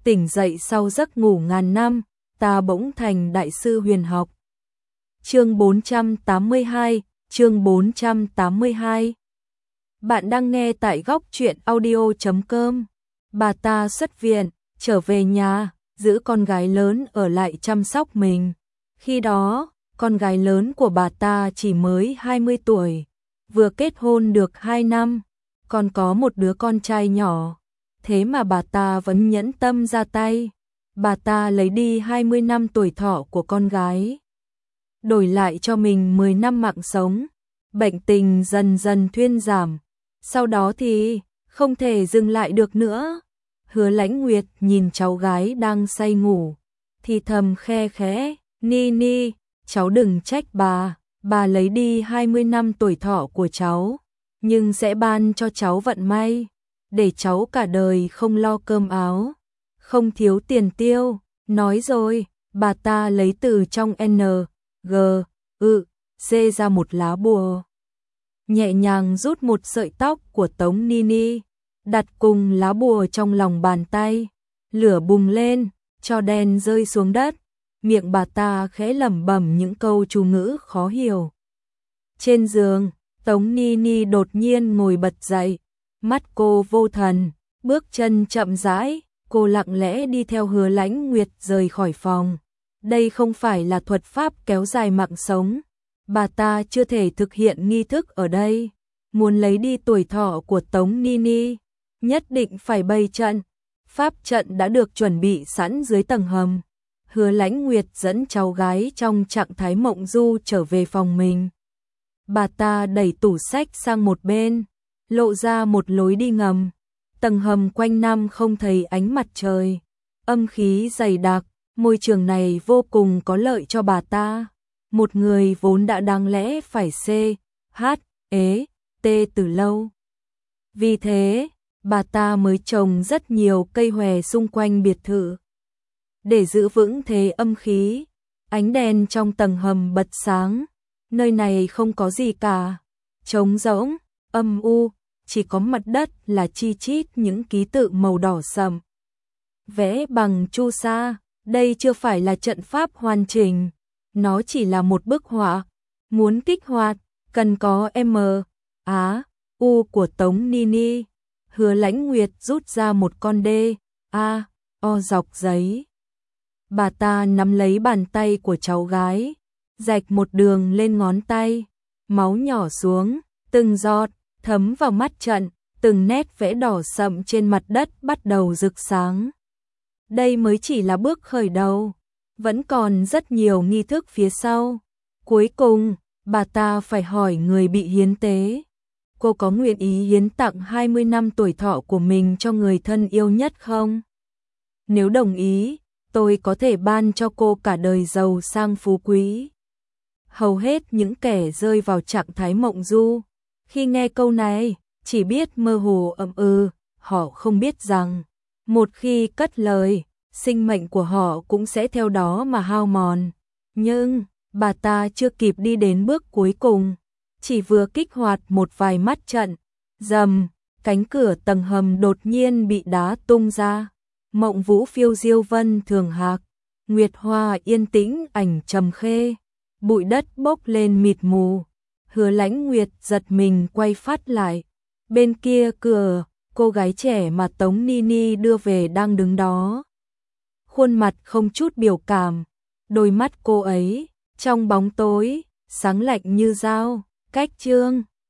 tỉnh dậy sau giấc ngủ ngàn năm, ta bỗng thành đại sư huyền học. Chương 482, chương 482. Bạn đang nghe tại góc truyện audio.com. Bà ta xuất viện, trở về nhà, giữ con gái lớn ở lại chăm sóc mình. Khi đó, con gái lớn của bà ta chỉ mới 20 tuổi, vừa kết hôn được 2 năm, còn có một đứa con trai nhỏ. Thế mà bà ta vẫn nhẫn tâm ra tay. Bà ta lấy đi 20 năm tuổi thọ của con gái, đổi lại cho mình 10 năm mạng sống. Bệnh tình dần dần thuyên giảm, sau đó thì không thể dừng lại được nữa. Hứa Lãnh Nguyệt nhìn cháu gái đang say ngủ, thì thầm khe khẽ, Ni, cháu đừng trách bà lấy đi 20 năm tuổi thọ của cháu, nhưng sẽ ban cho cháu vận may, để cháu cả đời không lo cơm áo, không thiếu tiền tiêu. Nói rồi, bà ta lấy từ trong G ra một lá bùa, nhẹ nhàng rút một sợi tóc của Tống Nini, đặt cùng lá bùa trong lòng bàn tay. Lửa bùng lên, tro đen rơi xuống đất, miệng bà ta khẽ lẩm bẩm những câu chú ngữ khó hiểu. Trên giường, Tống Nini đột nhiên ngồi bật dậy, mắt cô vô thần, bước chân chậm rãi, cô lặng lẽ đi theo Hứa Lãnh Nguyệt rời khỏi phòng. Đây không phải là thuật pháp kéo dài mạng sống, bà ta chưa thể thực hiện nghi thức ở đây. Muốn lấy đi tuổi thọ của Tống Nini, nhất định phải bày trận. Pháp trận đã được chuẩn bị sẵn dưới tầng hầm. Hứa Lãnh Nguyệt dẫn cháu gái trong trạng thái mộng du trở về phòng mình. Bà ta đẩy tủ sách sang một bên, lộ ra một lối đi ngầm. Tầng hầm quanh năm không thấy ánh mặt trời, âm khí dày đặc, môi trường này vô cùng có lợi cho bà ta. Một người vốn đã đáng lẽ phải CHT từ lâu. Vì thế, bà ta mới trồng rất nhiều cây hòe xung quanh biệt thự. Để giữ vững thế âm khí, ánh đèn trong tầng hầm bật sáng. Nơi này không có gì cả, trống rỗng, âm u, chỉ có mặt đất là chi chít những ký tự màu đỏ sậm, vẽ bằng chu sa. Đây chưa phải là trận pháp hoàn chỉnh, nó chỉ là một bức họa. Muốn kích hoạt, cần có U của Tống Nini. Hứa Lãnh Nguyệt rút ra một con O dọc giấy. Bà ta nắm lấy bàn tay của cháu gái, rạch một đường lên ngón tay, máu nhỏ xuống, từng giọt thấm vào mắt trận, từng nét vẽ đỏ sậm trên mặt đất bắt đầu rực sáng. Đây mới chỉ là bước khởi đầu, vẫn còn rất nhiều nghi thức phía sau. Cuối cùng, bà ta phải hỏi người bị hiến tế, cô có nguyện ý hiến tặng 20 năm tuổi thọ của mình cho người thân yêu nhất không? Nếu đồng ý, tôi có thể ban cho cô cả đời giàu sang phú quý. Hầu hết những kẻ rơi vào trạng thái mộng du, khi nghe câu này, chỉ biết mơ hồ họ không biết rằng, một khi cất lời, sinh mệnh của họ cũng sẽ theo đó mà hao mòn. Nhưng, bà ta chưa kịp đi đến bước cuối cùng, chỉ vừa kích hoạt một vài mắt trận, rầm, cánh cửa tầng hầm đột nhiên bị đá tung ra. Mộng vũ phiêu diêu vân thường hạc, nguyệt hoa yên tĩnh ảnh trầm khê, bụi đất bốc lên mịt mù. Hứa Lãnh Nguyệt giật mình quay phát lại. Bên kia cửa, cô gái trẻ mà Tống Nini đưa về đang đứng đó. Khuôn mặt không chút biểu cảm, đôi mắt cô ấy, trong bóng tối, sáng lạnh như dao. Cách chương